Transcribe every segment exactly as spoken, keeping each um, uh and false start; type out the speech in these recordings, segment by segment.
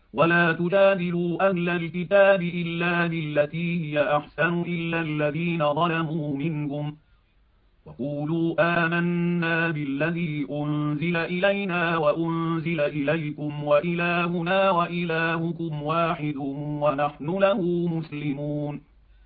ولا تجادلوا أهل الكتاب إلا بالتي هي أحسن إلا الذين ظلموا منهم وقولوا آمنا بالذي أنزل إلينا وأنزل إليكم وإلهنا وإلهكم واحد ونحن له مسلمون.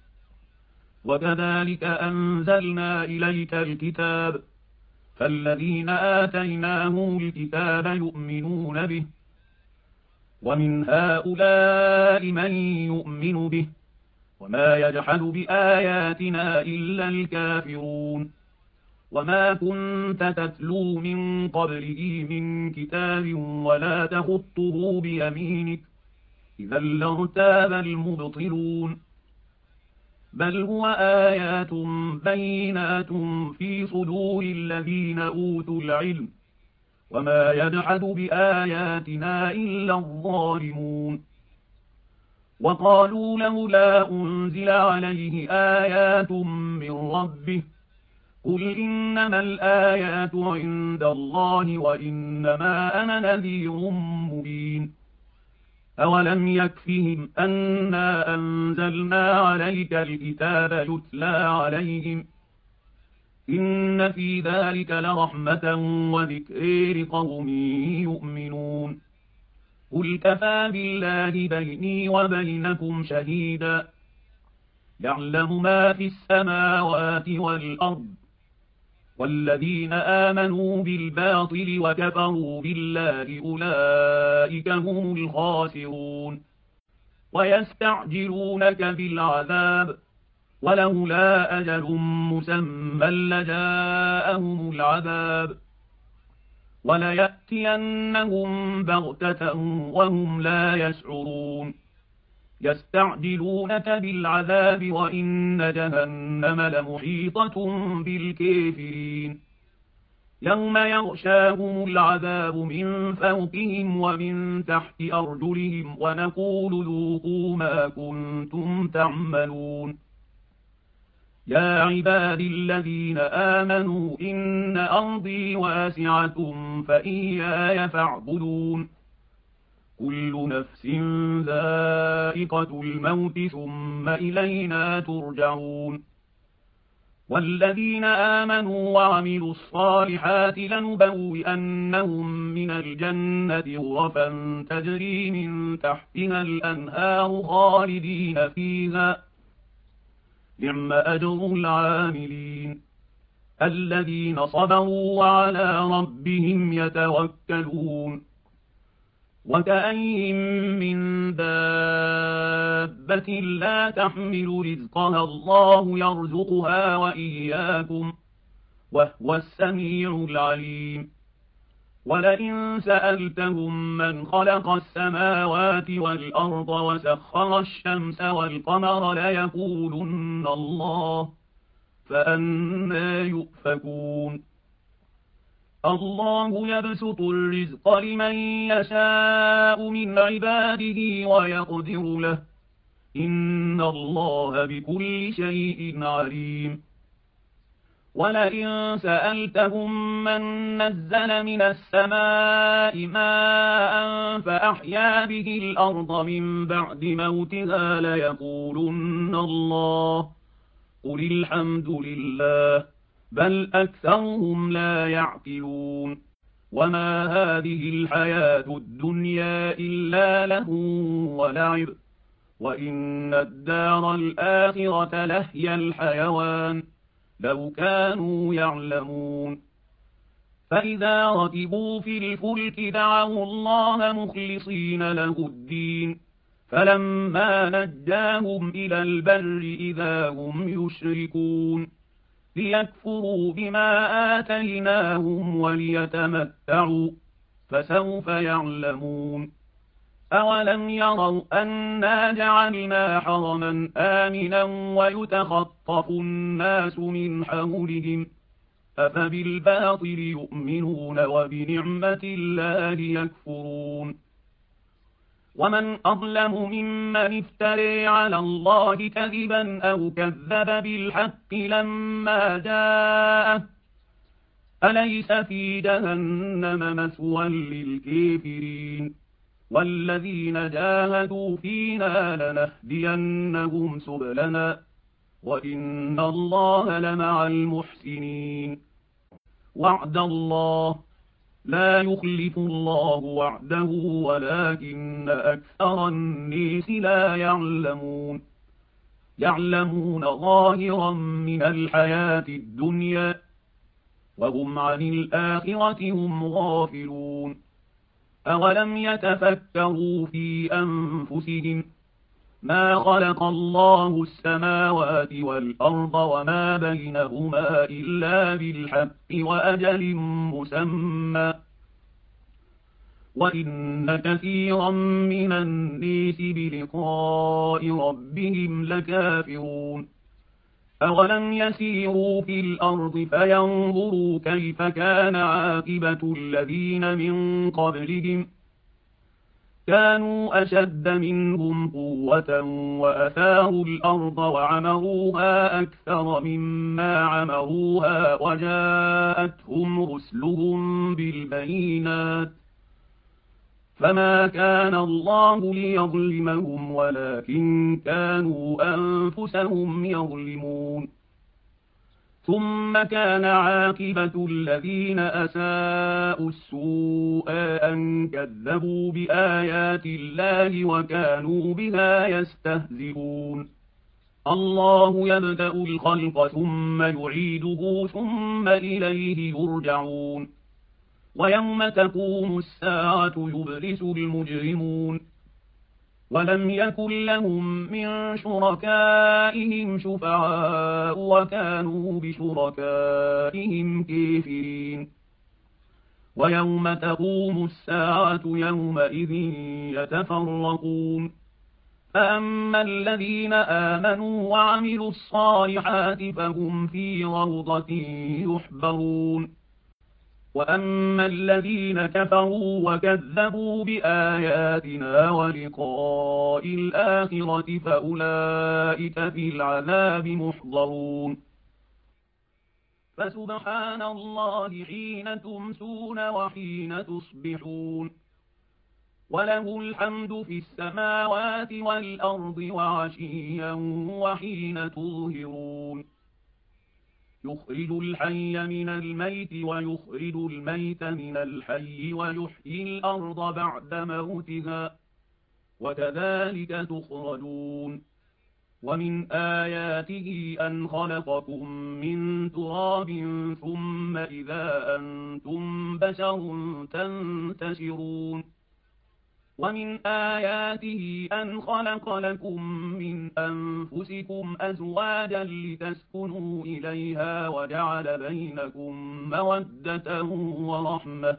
وكذلك أنزلنا إليك الكتاب فالذين آتيناهم الكتاب يؤمنون به ومن هؤلاء من يؤمن به وما يجحد بآياتنا إلا الكافرون. وما كنت تتلو من قبله من كتاب ولا تخطه بيمينك إذا لارتاب المبطلون. بل هو آيات بينات في صدور الذين أوتوا العلم وما يجحد بآياتنا إلا الظالمون. وقالوا لولا أنزل عليه آيات من ربه قل إنما الآيات عند الله وإنما أنا نذير مبين. أولم يكفهم أنا أنزلنا عليك الكتاب يتلى عليهم إن في ذلك لرحمة وذكر لقوم يؤمنون. قل كفى بالله بيني وبينكم شهيدا يعلم ما في السماوات والأرض والذين آمنوا بالباطل وكفروا بالله أولئك هم الخاسرون. ويستعجلونك بالعذاب ولولا أجل مسمى لجاءهم العذاب وليأتينهم بغتة وهم لا يشعرون. يستعجلونك بالعذاب وإن جهنم لمحيطة بالكافرين. يوم يغشاهم العذاب من فوقهم ومن تحت أرجلهم ونقول ذوقوا ما كنتم تعملون. يا عبادي الذين آمنوا إن أرضي واسعة فإياي فاعبدون. كل نفس ذائقة الموت ثم إلينا ترجعون. والذين آمنوا وعملوا الصالحات لنبوئنهم من الجنة غرفا تجري من تحتها الأنهار خالدين فيها نعم أجر العاملين الذين صبروا وعلى ربهم يتوكلون. وكأين من دابة لا تحمل رزقها الله يرزقها وإياكم وهو السميع العليم. ولئن سألتهم من خلق السماوات والأرض وسخر الشمس والقمر ليقولن الله فأنى يؤفكون. الله يبسط الرزق لمن يشاء من عباده ويقدر له إن الله بكل شيء عليم. ولئن سألتهم من نزل من السماء ماء فأحيا به الأرض من بعد موتها ليقولن الله قل الحمد لله بل أكثرهم لا يعقلون. وما هذه الحياة الدنيا إلا لهو ولعب وإن الدار الآخرة لهي الحيوان لو كانوا يعلمون. فإذا ركبوا في الفلك دعوا الله مخلصين له الدين فلما نجاهم إلى البر إذا هم يشركون ليكفروا بما آتيناهم وليتمتعوا فسوف يعلمون. أولم يروا أنا جعلنا حرما آمنا ويتخطف الناس من حولهم أفبالباطل يؤمنون وبنعمة الله يكفرون. ومن أظلم ممن افتري على الله كذبا أو كذب بالحق لما جاءه أليس في جهنم مثوى للكافرين والذين جاهدوا فينا لنهدينهم سبلنا وإن الله لمع المحسنين. وعد الله لا يخلف الله وعده ولكن أكثر الناس لا يعلمون. يعلمون ظاهرا من الحياة الدنيا وهم عن الآخرة هم غافلون. أولم يتفكروا في أنفسهم ما خلق الله السماوات والأرض وما بينهما إلا بالحق وأجل مسمى وإن كثيرا من الناس بلقاء ربهم لكافرون. أولم يسيروا في الأرض فينظروا كيف كان عاقبة الذين من قبلهم كانوا أشد منهم قوة وأثاروا الأرض وعمروها أكثر مما عمروها وجاءتهم رسلهم بالبينات فما كان الله ليظلمهم ولكن كانوا أنفسهم يظلمون. ثم كان عاقبة الذين أساءوا السوء أن كذبوا بآيات الله وكانوا بها يستهزئون. الله يبدأ الخلق ثم يعيده ثم إليه يرجعون. ويوم تقوم الساعة يبلس المجرمون ولم يكن لهم من شركائهم شفعاء وكانوا بشركائهم كافرين. ويوم تقوم الساعة يومئذ يتفرقون فأما الذين آمنوا وعملوا الصالحات فهم في روضة يحبرون وأما الذين كفروا وكذبوا بآياتنا ولقاء الآخرة فأولئك في العذاب محضرون. فسبحان الله حين تمسون وحين تصبحون وله الحمد في السماوات والأرض وعشيا وحين تظهرون. يخرج الحي من الميت ويخرج الميت من الحي ويحيي الأرض بعد موتها وكذلك تخرجون. ومن آياته أن خلقكم من تراب ثم إذا أنتم بشر تنتشرون. ومن آياته أن خلق لكم من أنفسكم أزواجا لتسكنوا إليها وجعل بينكم مودة ورحمة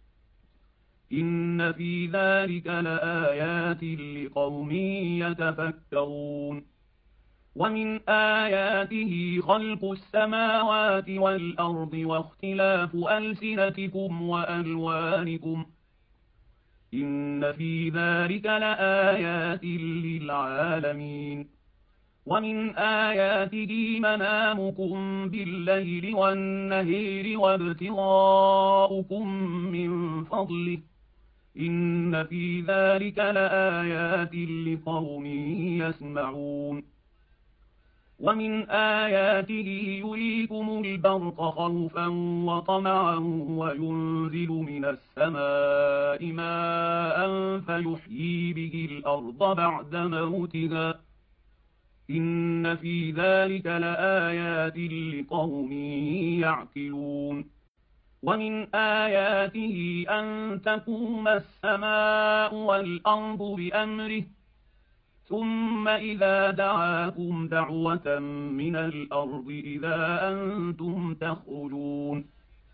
إن في ذلك لآيات لقوم يتفكرون. ومن آياته خلق السماوات والأرض واختلاف ألسنتكم وألوانكم إن في ذلك لآيات للعالمين. ومن آياته منامكم بالليل والنهار وابتغاؤكم من فضله إن في ذلك لآيات لقوم يسمعون. ومن آياته يريكم البرق خوفا وطمعا وينزل من السماء ماء فيحيي به الأرض بعد موتها إن في ذلك لآيات لقوم يعقلون. ومن آياته أن تقوم السماء والأرض بأمره ثم إذا دعاكم دعوة من الأرض إذا أنتم تخرجون.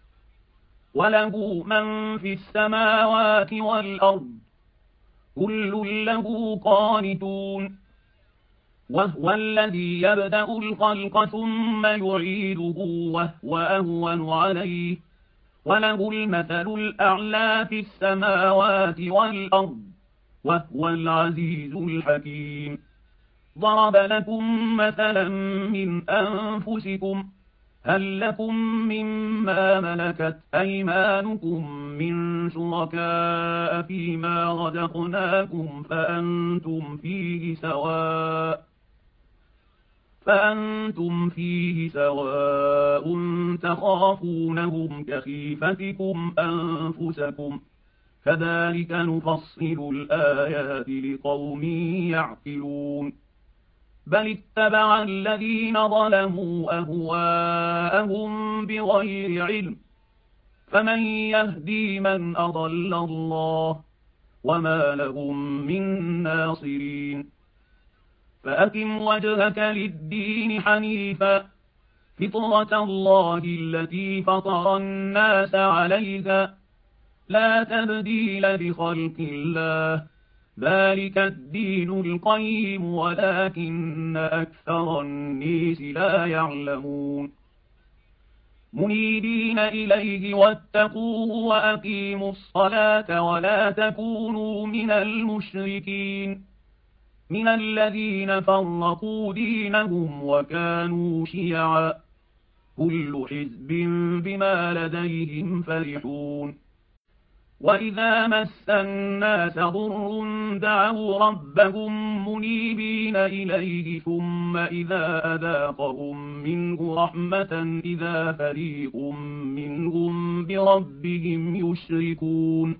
وله من في السماوات والأرض كل له قانتون وهو الذي يبدأ الخلق ثم يعيده وهو أهون عليه وله المثل الأعلى في السماوات والأرض وهو العزيز الحكيم. ضرب لكم مثلا من أنفسكم هل لكم مما ملكت أيمانكم من شركاء فيما رزقناكم فأنتم فيه سواء فأنتم فيه سواء تخافونهم كخيفتكم أنفسكم كذلك نفصل الآيات لقوم يعقلون بل اتبع الذين ظلموا أهواءهم بغير علم فمن يهدي من أضل الله وما لهم من ناصرين فأقم وجهك للدين حنيفا فطرة الله التي فطر الناس عليها لا تبديل لخلق الله ذلك الدين القيم ولكن أكثر الناس لا يعلمون منيبين إليه واتقوه وأقيموا الصلاة ولا تكونوا من المشركين من الذين فرقوا دينهم وكانوا شيعا كل حزب بما لديهم فرحون وإذا مس الناس ضر دعوا ربهم منيبين إليه ثم إذا أذاقهم منه رحمة إذا فريق منهم بربهم يشركون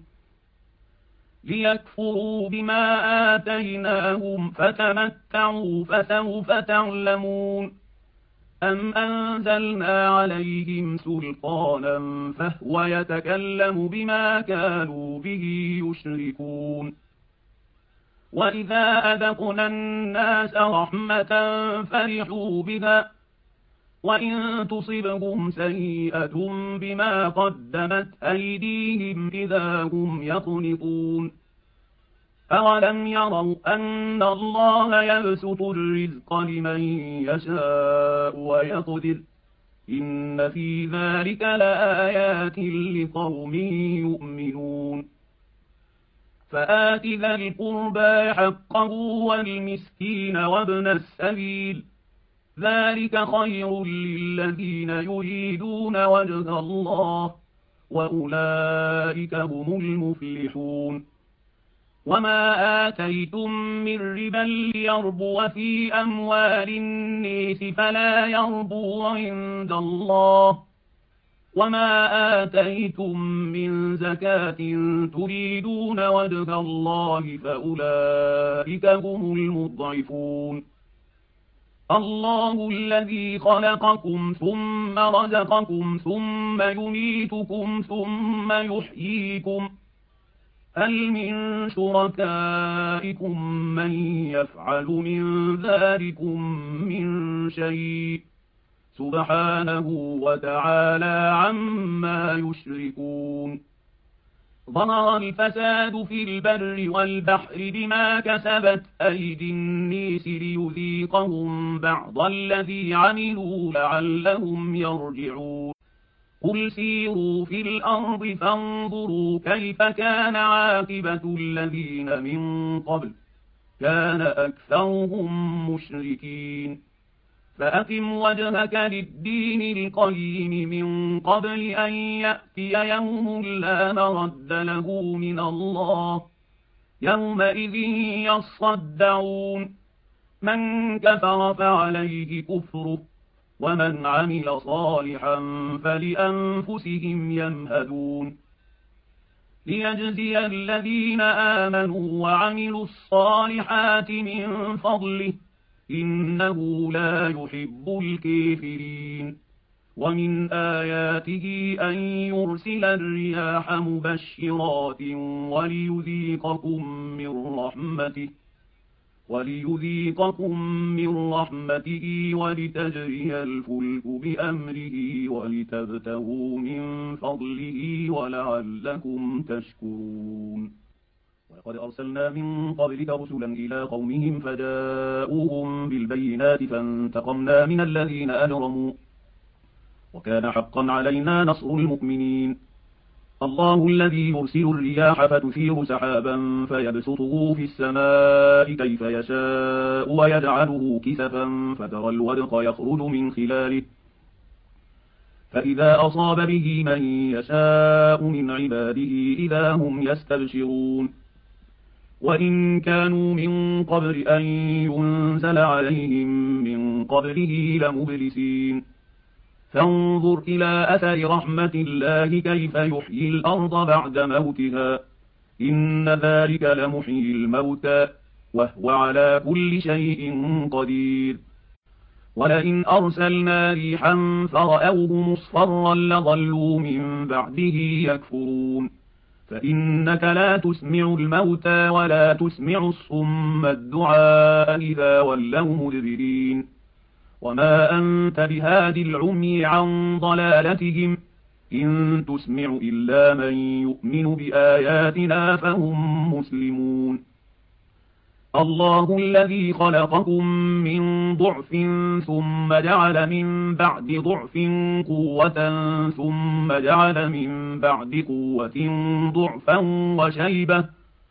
ليكفروا بما آتيناهم فتمتعوا فسوف تعلمون أم أنزلنا عليهم سلطانا فهو يتكلم بما كانوا به يشركون وإذا أذقنا الناس رحمة فرحوا بها وإن تصبهم سيئة بما قدمت أيديهم إذا هم يقنطون أولم يروا أن الله يبسط الرزق لمن يشاء ويقدر إن في ذلك لآيات لقوم يؤمنون فآت ذا القربى حقه والمسكين وابن السبيل ذلك خير للذين يريدون وجه الله وأولئك هم المفلحون وما آتيتم من ربا ليربو في أموال الناس فلا يربو عند الله وما آتيتم من زكاة تريدون وجه الله فأولئك هم المضعفون الله الذي خلقكم ثم رزقكم ثم يميتكم ثم يحييكم هل من شركائكم من يفعل من ذلكم من شيء سبحانه وتعالى عما يشركون ظهر الفساد في البر والبحر بما كسبت أيدي الناس ليذيقهم بعض الذي عملوا لعلهم يرجعون قل سيروا في الأرض فانظروا كيف كان عاقبة الذين من قبل كان أكثرهم مشركين فأقم وجهك للدين القيم من قبل أن يأتي يوم لا مرد له من الله يومئذ يصدعون من كفر فعليه كفره ومن عمل صالحا فلأنفسهم يمهدون ليجزي الذين آمنوا وعملوا الصالحات من فضله إنه لا يحب الكافرين ومن آياته أن يرسل الرياح مبشرات وليذيقكم من رحمته وليذيقكم من رحمته ولتجري الفلك بأمره ولتبتغوا من فضله ولعلكم تشكرون ولقد أرسلنا من قبلك رسلا إلى قومهم فجاءوهم بالبينات فانتقمنا من الذين أجرموا وكان حقا علينا نصر المؤمنين الله الذي يرسل الرياح فتثير سحابا فيبسطه في السماء كيف يشاء ويجعله كسفا فترى الودق يخرج من خلاله فإذا أصاب به من يشاء من عباده إذا هم يستبشرون وإن كانوا من قبل أن ينزل عليهم من قبله لمبلسين فانظر إلى أثر رحمة الله كيف يحيي الأرض بعد موتها إن ذلك لمحيي الموتى وهو على كل شيء قدير ولئن أرسلنا ريحا فرأوه مصفرا لظلوا من بعده يكفرون فإنك لا تسمع الموتى ولا تسمع الصم الدعاء إذا ولوا مدبرين وما أنت بهاد العمي عن ضلالتهم إن تسمع إلا من يؤمن بآياتنا فهم مسلمون الله الذي خلقكم من ضعف ثم جعل من بعد ضعف قوة ثم جعل من بعد قوة ضعفا وشيبة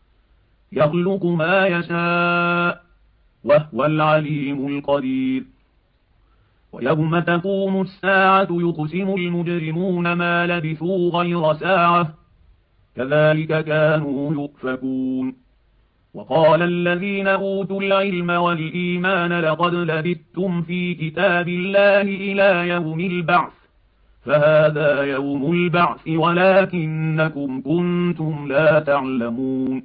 يخلق ما يشاء وهو العليم القدير ويوم تقوم الساعة يقسم المجرمون ما لبثوا غير ساعة كذلك كانوا يؤفكون وقال الذين أوتوا العلم والإيمان لقد لبثتم في كتاب الله إلى يوم البعث فهذا يوم البعث ولكنكم كنتم لا تعلمون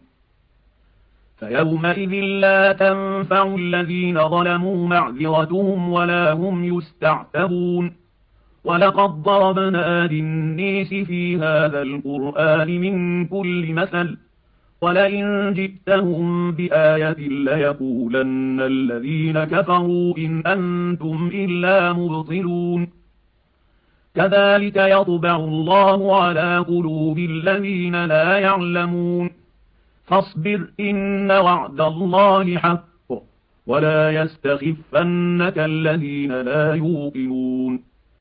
فيومئذ لا تنفع الذين ظلموا معذرتهم ولا هم يستعتبون ولقد ضربنا للناس في هذا القرآن من كل مثل ولئن جئتهم بآية ليقولن الذين كفروا إن أنتم إلا مبطلون كذلك يطبع الله على قلوب الذين لا يعلمون فاصبر إن وعد الله حق ولا يستخفنك الذين لا يوقنون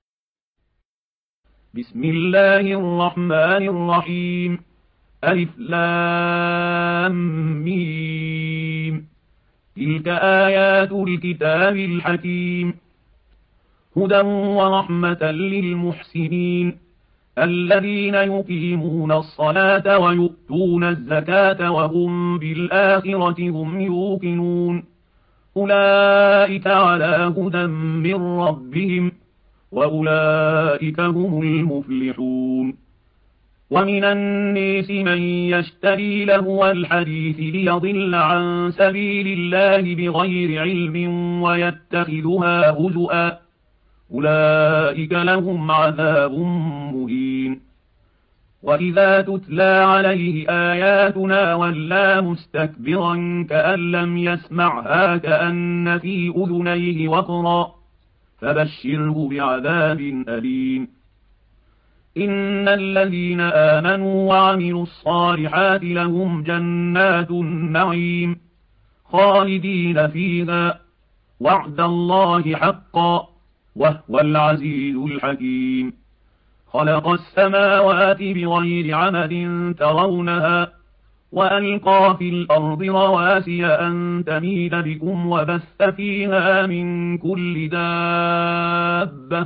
بسم الله الرحمن الرحيم ألف لام ميم تلك آيات الكتاب الحكيم هدى ورحمة للمحسنين الذين يقيمون الصلاة ويؤتون الزكاة وهم بالآخرة هم يوقنون أولئك على هدى من ربهم وأولئك هم المفلحون ومن الناس من يشتري لهو الحديث ليضل عن سبيل الله بغير علم ويتخذها هزؤا أولئك لهم عذاب مهين وإذا تتلى عليه آياتنا ولى مستكبرا كأن لم يسمعها كأن في أذنيه وقرا فبشره بعذاب أليم إن الذين آمنوا وعملوا الصالحات لهم جنات النعيم خالدين فيها وعد الله حقا وهو العزيز الحكيم خلق السماوات بغير عمد ترونها وألقى في الأرض رواسي أن تميد بكم وبث فيها من كل دابة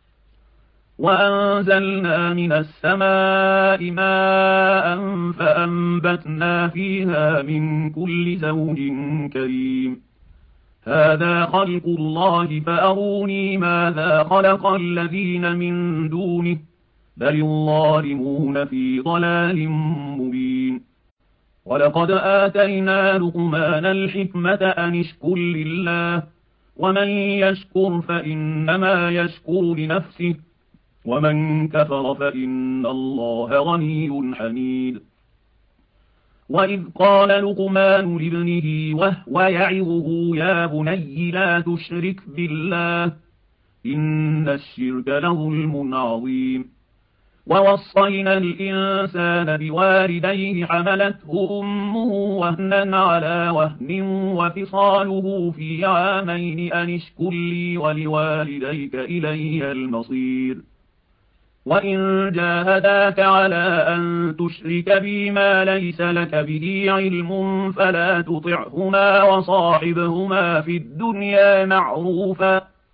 وأنزلنا من السماء ماء فأنبتنا فيها من كل زوج كريم هذا خلق الله فأروني ماذا خلق الذين من دونه بل الظالمون في ضلال مبين ولقد آتينا لقمان الحكمة أن اشكر لله ومن يشكر فإنما يشكر لنفسه ومن كفر فإن الله غني حميد وإذ قال لقمان لابنه وهو يعظه يا بني لا تشرك بالله إن الشرك لظلم عظيم ووصينا الإنسان بوالديه حملته أمه وهنا على وهن وفصاله في عامين أن اشكر لي ولوالديك إلي المصير وإن جاهداك على أن تشرك بي ما ليس لك به علم فلا تطعهما وصاحبهما في الدنيا معروفا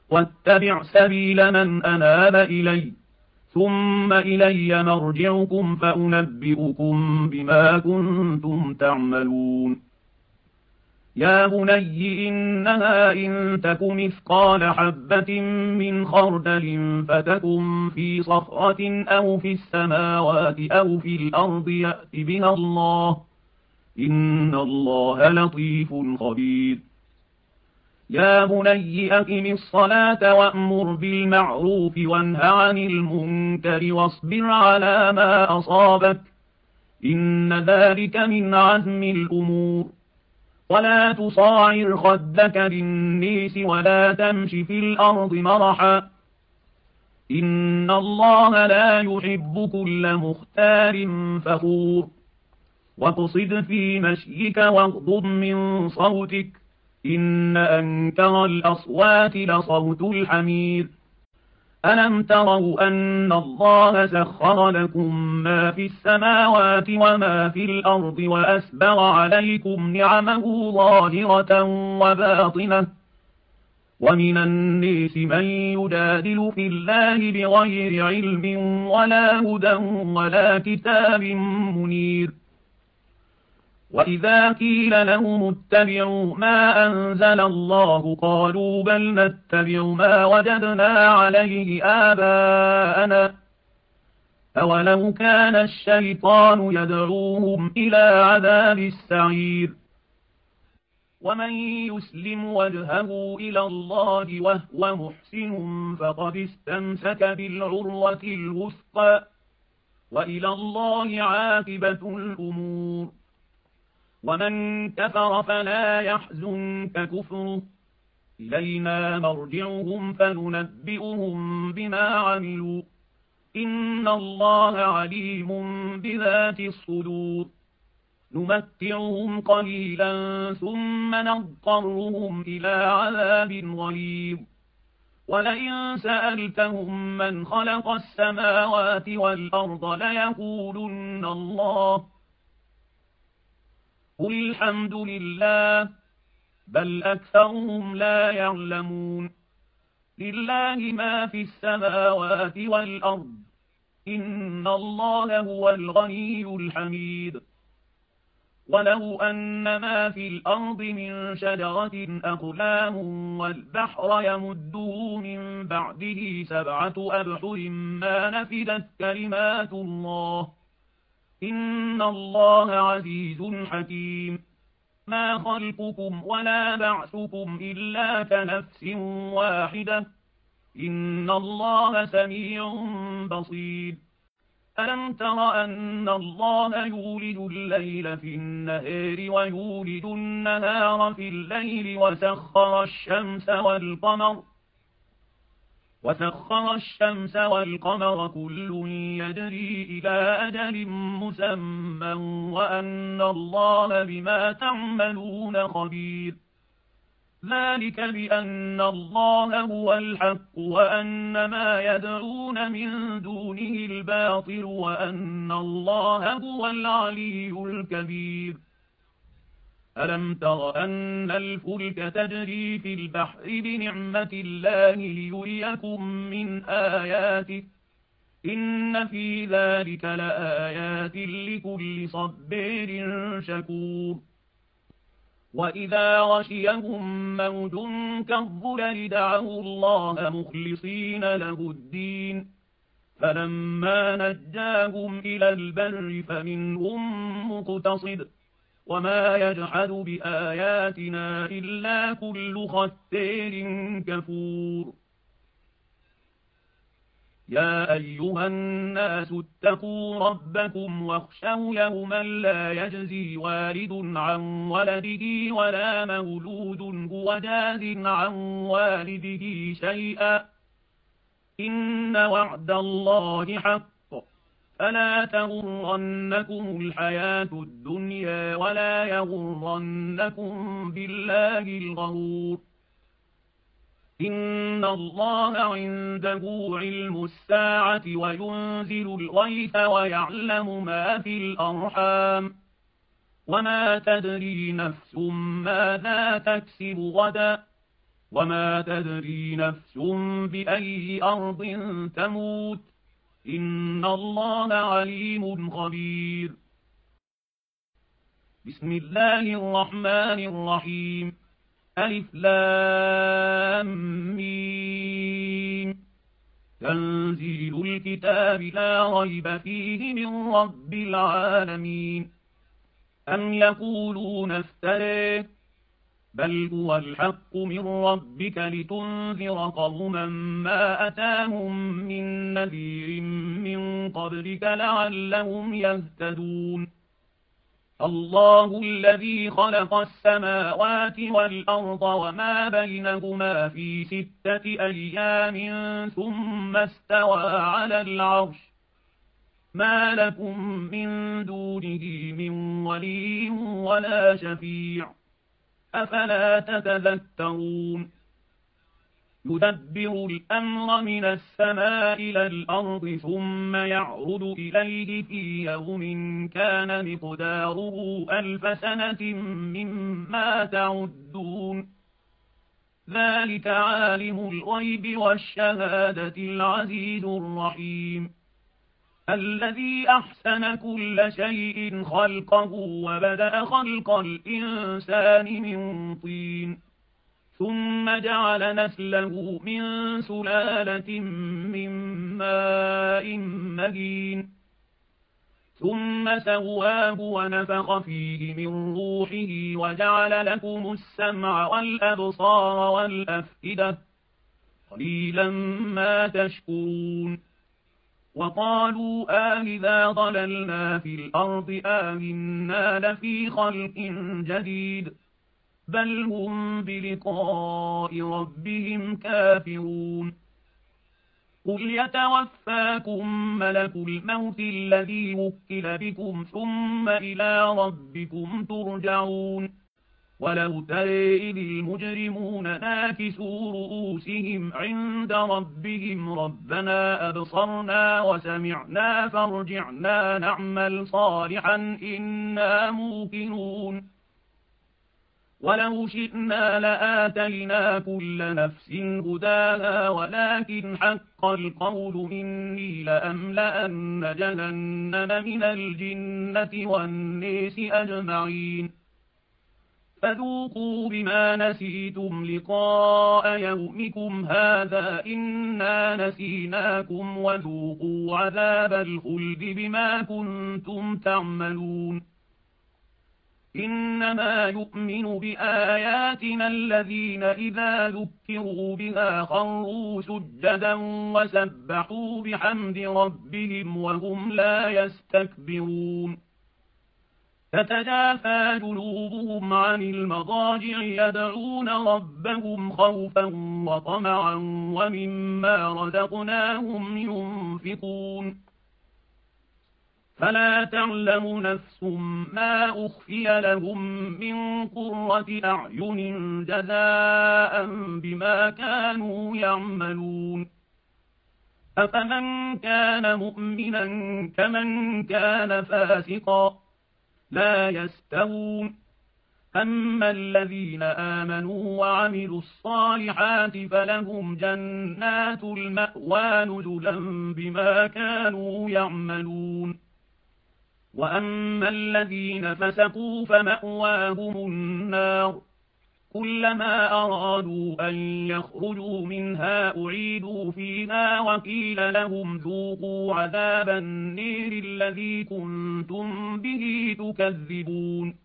واتبع سبيل من أناب إلي ثم إلي مرجعكم فأنبئكم بما كنتم تعملون. يا بني إنها إن تك مثقال حبة من خردل فتكن في صخرة أو في السماوات أو في الأرض يأت بها الله إن الله لطيف خبير. يا بني أقم الصلاة وأمر بالمعروف وانه عن المنكر واصبر على ما أصابك إن ذلك من عزم الأمور. ولا تصاعر خدك للنيس ولا تمش في الأرض مرحا إن الله لا يحب كل مختار فخور. واقصد في مشيك واغضض من صوتك إن أنكر الأصوات لصوت الحمير. ألم تروا أن الله سخر لكم ما في السماوات وما في الأرض وأسبغ عليكم نعمه ظاهرة وباطنة ومن الناس من يجادل في الله بغير علم ولا هدى ولا كتاب منير. وإذا قيل لهم اتبعوا ما أنزل الله قالوا بل نتبع ما وجدنا عليه آباءنا أولو كان الشيطان يدعوهم إلى عذاب السعير. ومن يسلم وجهه إلى الله وهو محسن فقد استمسك بالعروة الوثقى وإلى الله عاقبة الأمور. ومن كفر فلا يحزنك كفره إلينا مرجعهم فننبئهم بما عملوا إن الله عليم بذات الصدور. نمتعهم قليلا ثم نضطرهم إلى عذاب غليظ. ولئن سألتهم من خلق السماوات والأرض ليقولن الله قل الحمد لله بل أكثرهم لا يعلمون. لله ما في السماوات والأرض إن الله هو الغني الحميد. ولو أن ما في الأرض من شجرة أقلام والبحر يمده من بعده سبعة أبحر ما نفدت كلمات الله إن الله عزيز حكيم. ما خلقكم ولا بعثكم إلا كنفس واحدة إن الله سميع بصير. ألم تر أن الله يولد الليل في النهار ويولد النهار في الليل وسخر الشمس والقمر وسخر الشمس والقمر كل يجري إلى أجل مسمى وأن الله بما تعملون خبير. ذلك بأن الله هو الحق وأن ما يدعون من دونه الباطل وأن الله هو العلي الكبير. ألم تر أن الفلك تجري في البحر بنعمة الله ليريكم من آياته إن في ذلك لآيات لكل صبير شكور. وإذا غشيهم موج كالظلل دعوا الله مخلصين له الدين فلما نجاهم إلى البر فمنهم مقتصد وما يجحد بآياتنا إلا كل ختار كفور. يا أيها الناس اتقوا ربكم واخشوا يوما لا يجزي والد عن ولده ولا مولود هو جاز عن والده شيئا إن وعد الله حق فلا تغرنكم الحياة الدنيا ولا يغرنكم بالله الغرور. إن الله عنده علم الساعة وينزل الغيث ويعلم ما في الأرحام وما تدري نفس ماذا تكسب غدا وما تدري نفس بأي أرض تموت إن الله عليم خبير. بسم الله الرحمن الرحيم. ألف لام ميم. تنزيل الكتاب لا ريب فيه من رب العالمين. أم يقولون افتريه بل هو الحق من ربك لتنذر قوما ما أتاهم من نذير من قبلك لعلهم يهتدون. الله الذي خلق السماوات والأرض وما بينهما في ستة أيام ثم استوى على العرش ما لكم من دونه من ولي ولا شفيع أفلا تتذكرون. يدبر الأمر من السماء إلى الأرض ثم يعرض إليه في يوم كان مقداره ألف سنة مما تعدون. ذلك عالم الغيب والشهادة العزيز الرحيم الذي أحسن كل شيء خلقه وبدأ خلق الإنسان من طين ثم جعل نسله من سلالة من ماء مهين ثم سواه ونفخ فيه من روحه وجعل لكم السمع والأبصار والأفئدة قليلا ما تشكرون. وقالوا آئذا ضللنا في الأرض آئنا لفي خلق جديد بل هم بلقاء ربهم كافرون. قل يتوفاكم ملك الموت الذي وكل بكم ثم إلى ربكم ترجعون. ولو ترى إذ المجرمون ناكسوا رؤوسهم عند ربهم ربنا أبصرنا وسمعنا فارجعنا نعمل صالحا إنا موقنون. ولو شئنا لآتينا كل نفس هداها ولكن حق القول مني لأملأن جهنم من الجنة والناس أجمعين. فذوقوا بما نسيتم لقاء يومكم هذا إنا نسيناكم وذوقوا عذاب الخلد بما كنتم تعملون. إنما يؤمن بآياتنا الذين إذا ذكروا بها خروا سجدا وسبحوا بحمد ربهم وهم لا يستكبرون. تتجافى جنوبهم عن المضاجع يدعون ربهم خوفا وطمعا ومما رزقناهم ينفقون. فلا تعلم نفس ما أخفي لهم من قرة أعين جزاء بما كانوا يعملون. أفمن كان مؤمنا كمن كان فاسقا لا يستوون. أما الذين آمنوا وعملوا الصالحات فلهم جنات المأوى نزلا بما كانوا يعملون. وأما الذين فسقوا فمأواهم النار كلما أرادوا أن يخرجوا منها أعيدوا فيها وقيل لهم ذوقوا عذاب النير الذي كنتم به تكذبون.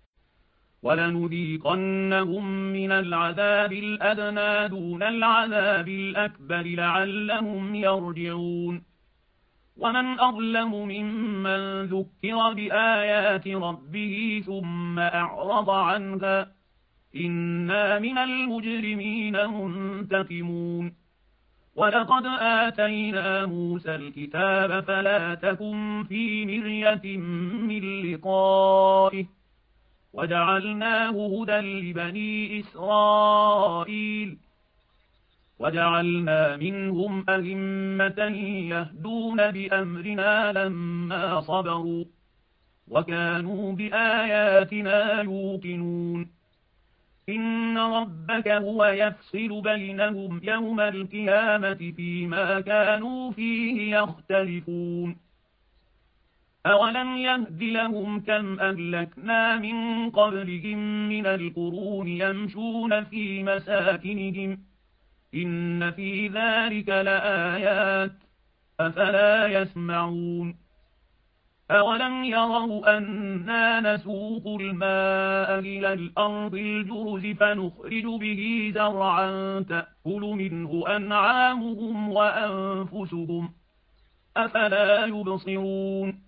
ولنذيقنهم من العذاب الأدنى دون العذاب الأكبر لعلهم يرجعون. ومن أظلم ممن ذكر بآيات ربه ثم أعرض عنها إنا من المجرمين منتقمون. ولقد آتينا موسى الكتاب فلا تكن في مرية من لقائه وجعلناه هدى لبني إسرائيل وجعلنا منهم أئمة يهدون بأمرنا لما صبروا وكانوا بآياتنا يوقنون. إن ربك هو يفصل بينهم يوم القيامة فيما كانوا فيه يختلفون أولم يهد لهم كم أهلكنا من قبلهم من القرون يمشون في مساكنهم إن في ذلك لآيات أفلا يسمعون أولم يروا أنا نسوق الماء إلى الأرض الجرز فنخرج به زرعا تأكل منه أنعامهم وأنفسهم أفلا يبصرون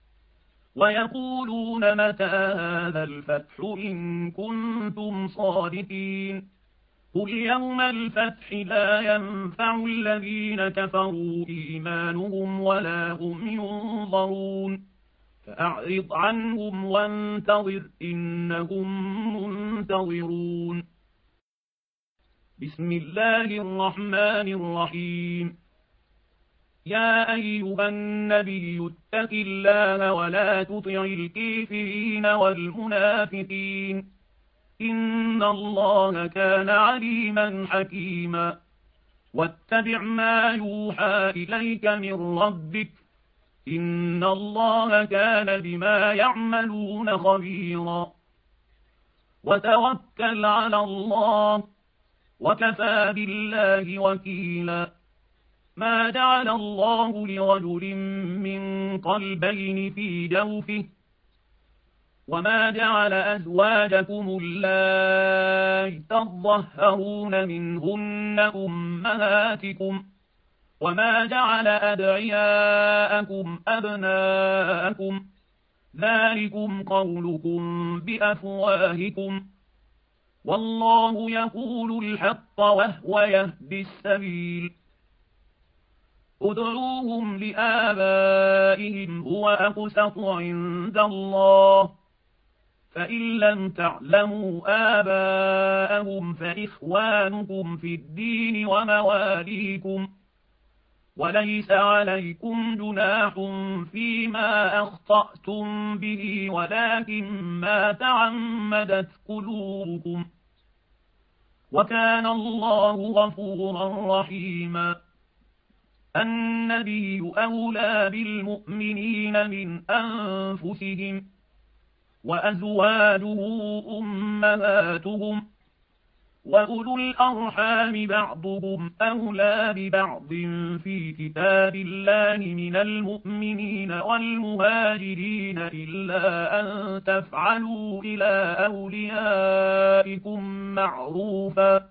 ويقولون متى هذا الفتح إن كنتم صادقين قل يوم الفتح لا ينفع الذين كفروا إيمانهم ولا هم ينظرون فأعرض عنهم وانتظر إنهم منتظرون بسم الله الرحمن الرحيم يا أيها النبي اتق الله ولا تطع الكافرين والمنافقين إن الله كان عليما حكيما واتبع ما يوحى إليك من ربك إن الله كان بما يعملون خبيرا وتوكل على الله وكفى بالله وكيلا ما جعل الله لرجل من قلبين في جوفه وما جعل أزواجكم اللائي تظهرون منهن أمهاتكم وما جعل أدعياءكم أبناءكم ذلكم قولكم بأفواهكم والله يقول الحق وهو يهدي السبيل ادعوهم لآبائهم هو أقسط عند الله فإن لم تعلموا آباءهم فإخوانكم في الدين ومواليكم وليس عليكم جناح فيما أخطأتم به ولكن ما تعمدت قلوبكم وكان الله غفورا رحيما النبي أولى بالمؤمنين من أنفسهم وأزواجه أمهاتهم وأولو الأرحام بعضهم أولى ببعض في كتاب الله من المؤمنين والمهاجرين إلا أن تفعلوا إلى أوليائكم معروفا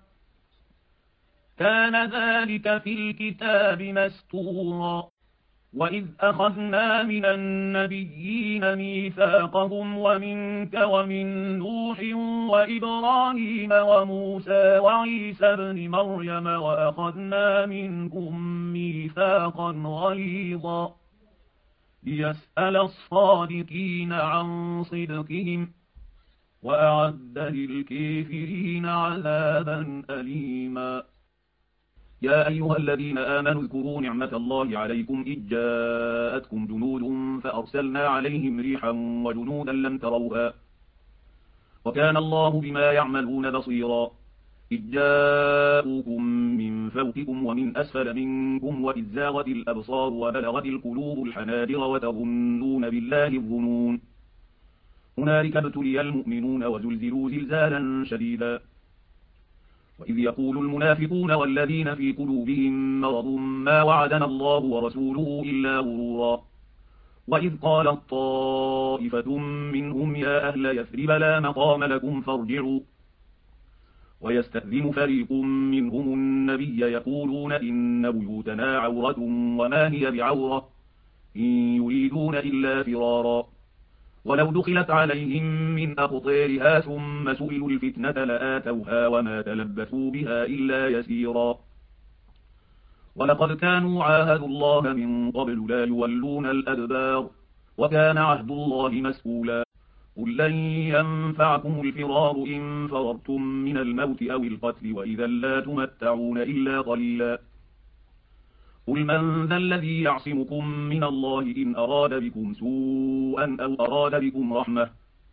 كان ذلك في الكتاب مستورا وإذ أخذنا من النبيين ميثاقهم ومنك ومن نوح وإبراهيم وموسى وعيسى بن مريم وأخذنا منكم ميثاقا غليظا ليسأل الصادقين عن صدقهم وأعد للكافرين عذابا أليما يا أيها الذين آمنوا اذكروا نعمة الله عليكم إذ جاءتكم جنود فأرسلنا عليهم ريحا وجنودا لم تروها وكان الله بما يعملون بصيرا إذ جاءوكم من فوقكم ومن أسفل منكم وإذ زاغت الأبصار وبلغت القلوب الحناجر وتظنون بالله الظنون هنالك ابتلي المؤمنون وزلزلوا زلزالا شديدا وإذ يقول المنافقون والذين في قلوبهم مرض ما وعدنا الله ورسوله إلا غرورا وإذ قالت طائفة منهم يا أهل يثرب لا مقام لكم فارجعوا ويستأذن فريق منهم النبي يقولون إن بيوتنا عورة وما هي بعورة إن يريدون إلا فرارا ولو دخلت عليهم من أقطارها ثم سئلوا الفتنة لآتوها وما تلبثوا بها إلا يسيرا ولقد كانوا عاهدوا الله من قبل لا يولون الأدبار وكان عهد الله مسؤولا قل لن ينفعكم الفرار إن فررتم من الموت أو القتل وإذا لا تمتعون إلا قليلا قل من ذا الذي يعصمكم من الله إن أراد بكم سوءا أو أراد بكم رحمة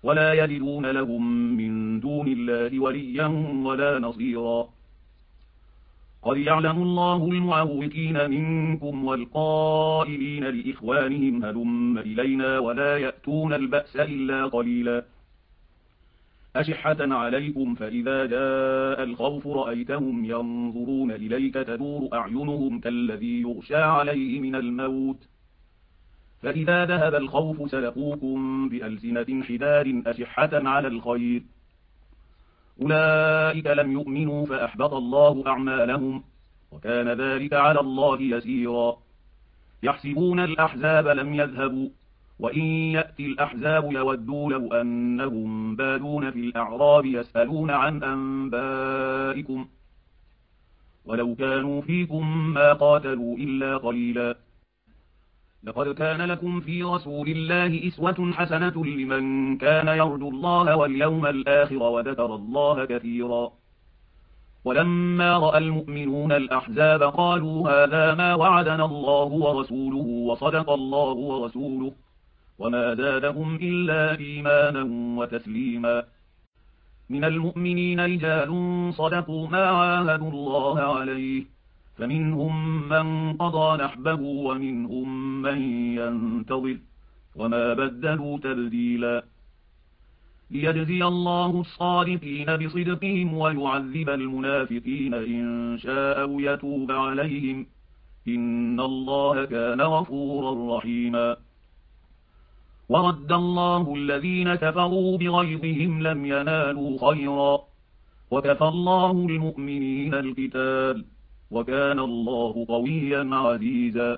ولا يجدون لهم من دون الله وليا ولا نصيرا. قد يعلم الله المعوقين منكم والقائلين لإخوانهم هلم إلينا ولا يأتون البأس إلا قليلا. أشحة عليكم فإذا جاء الخوف رأيتهم ينظرون إليك تدور أعينهم كالذي يغشى عليه من الموت، فإذا ذهب الخوف سلقوكم بألسنة حداد أشحة على الخير. أولئك لم يؤمنوا فأحبط الله أعمالهم، وكان ذلك على الله يسيرا. يحسبون الأحزاب لم يذهبوا، وإن يأتي الأحزاب يودوا لو أنهم بادون في الأعراب يسألون عن أنبائكم، ولو كانوا فيكم ما قاتلوا إلا قليلا. لقد كان لكم في رسول الله أسوة حسنة لمن كان يرجو الله واليوم الآخر وذكر الله كثيرا. ولما رأى المؤمنون الأحزاب قالوا هذا ما وعدنا الله ورسوله وصدق الله ورسوله، وما زادهم إلا إيمانا وتسليما. من المؤمنين رجال صدقوا ما عاهدوا الله عليه، فمنهم من قضى نحبه ومنهم من ينتظر، وما بدلوا تبديلا. ليجزي الله الصادقين بصدقهم ويعذب المنافقين إن شاء أو يتوب عليهم، إن الله كان غفورا رحيما. ورد الله الذين كفروا بغيظهم لم ينالوا خيرا، وكفى الله المؤمنين القتال، وكان الله قويا عزيزا.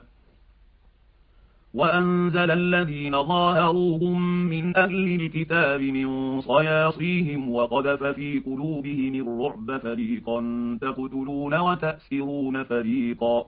وأنزل الذين ظاهروهم من أهل الكتاب من صياصيهم وقذف في قلوبهم الرعب فريقا تقتلون وتأسرون فريقا،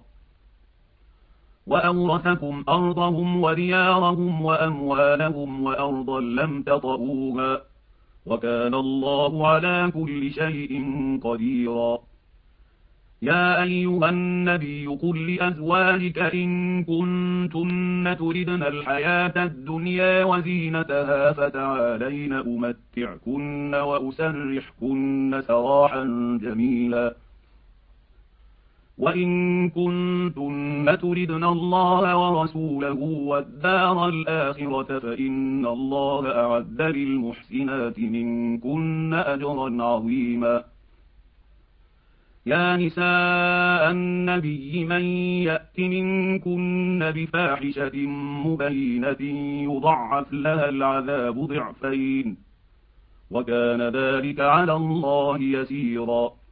وأورثكم أرضهم وديارهم وأموالهم وأرضا لم تطئوها، وكان الله على كل شيء قديرا. يا أيها النبي قل لأزواجك إن كنتن تردن الحياة الدنيا وزينتها فتعالين أمتعكن وأسرحكن سراحا جميلا، وإن كنتن تردن الله ورسوله والدار الآخرة فإن الله أعد للمحسنات منكن أجرا عظيما. يا نساء النبي من يأت منكن بفاحشة مبينة يضعف لها العذاب ضعفين، وكان ذلك على الله يسيرا.